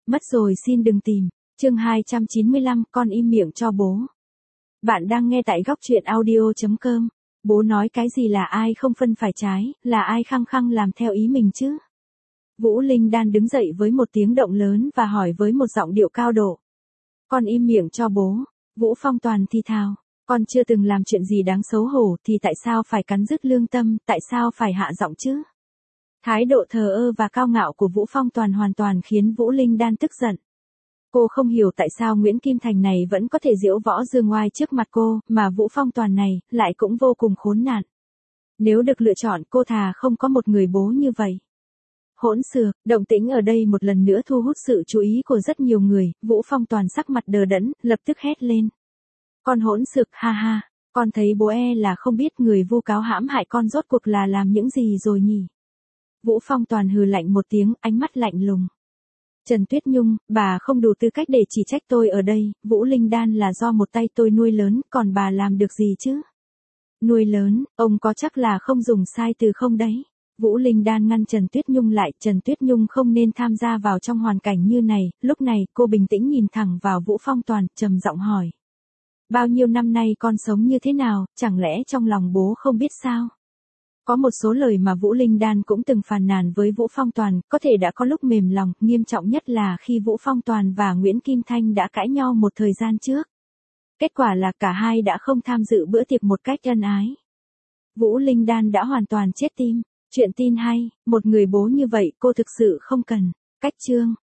Mất rồi xin đừng tìm. Chương 295, con im miệng cho bố. Bạn đang nghe tại góc truyện audio.com. Bố nói cái gì là ai không phân phải trái, là ai khăng khăng làm theo ý mình chứ? Vũ Linh Đan đứng dậy với một tiếng động lớn và hỏi với một giọng điệu cao độ. Con im miệng cho bố. Vũ Phong Toàn thì thào. Con chưa từng làm chuyện gì đáng xấu hổ thì tại sao phải cắn rứt lương tâm, tại sao phải hạ giọng chứ? Thái độ thờ ơ và cao ngạo của Vũ Phong Toàn hoàn toàn khiến Vũ Linh Đan tức giận. Cô không hiểu tại sao Nguyễn Kim Thành này vẫn có thể giễu võ dương oai trước mặt cô, mà Vũ Phong Toàn này lại cũng vô cùng khốn nạn. Nếu được lựa chọn cô thà không có một người bố như vậy. Hỗn xược, động tĩnh ở đây một lần nữa thu hút sự chú ý của rất nhiều người, Vũ Phong Toàn sắc mặt đờ đẫn, lập tức hét lên. Con hỗn xược, ha ha, con thấy bố là không biết người vu cáo hãm hại con rốt cuộc là làm những gì rồi nhỉ? Vũ Phong Toàn hừ lạnh một tiếng, ánh mắt lạnh lùng. Trần Tuyết Nhung, bà không đủ tư cách để chỉ trách tôi ở đây, Vũ Linh Đan là do một tay tôi nuôi lớn, còn bà làm được gì chứ? Nuôi lớn, ông có chắc là không dùng sai từ không đấy? Vũ Linh Đan ngăn Trần Tuyết Nhung lại, Trần Tuyết Nhung không nên tham gia vào trong hoàn cảnh như này, lúc này cô bình tĩnh nhìn thẳng vào Vũ Phong Toàn, trầm giọng hỏi. Bao nhiêu năm nay con sống như thế nào, chẳng lẽ trong lòng bố không biết sao? Có một số lời mà Vũ Linh Đan cũng từng phàn nàn với Vũ Phong Toàn, có thể đã có lúc mềm lòng, nghiêm trọng nhất là khi Vũ Phong Toàn và Nguyễn Kim Thanh đã cãi nhau một thời gian trước. Kết quả là cả hai đã không tham dự bữa tiệc một cách ân ái. Vũ Linh Đan đã hoàn toàn chết tim. Chuyện tin hay, một người bố như vậy cô thực sự không cần. Cách chương.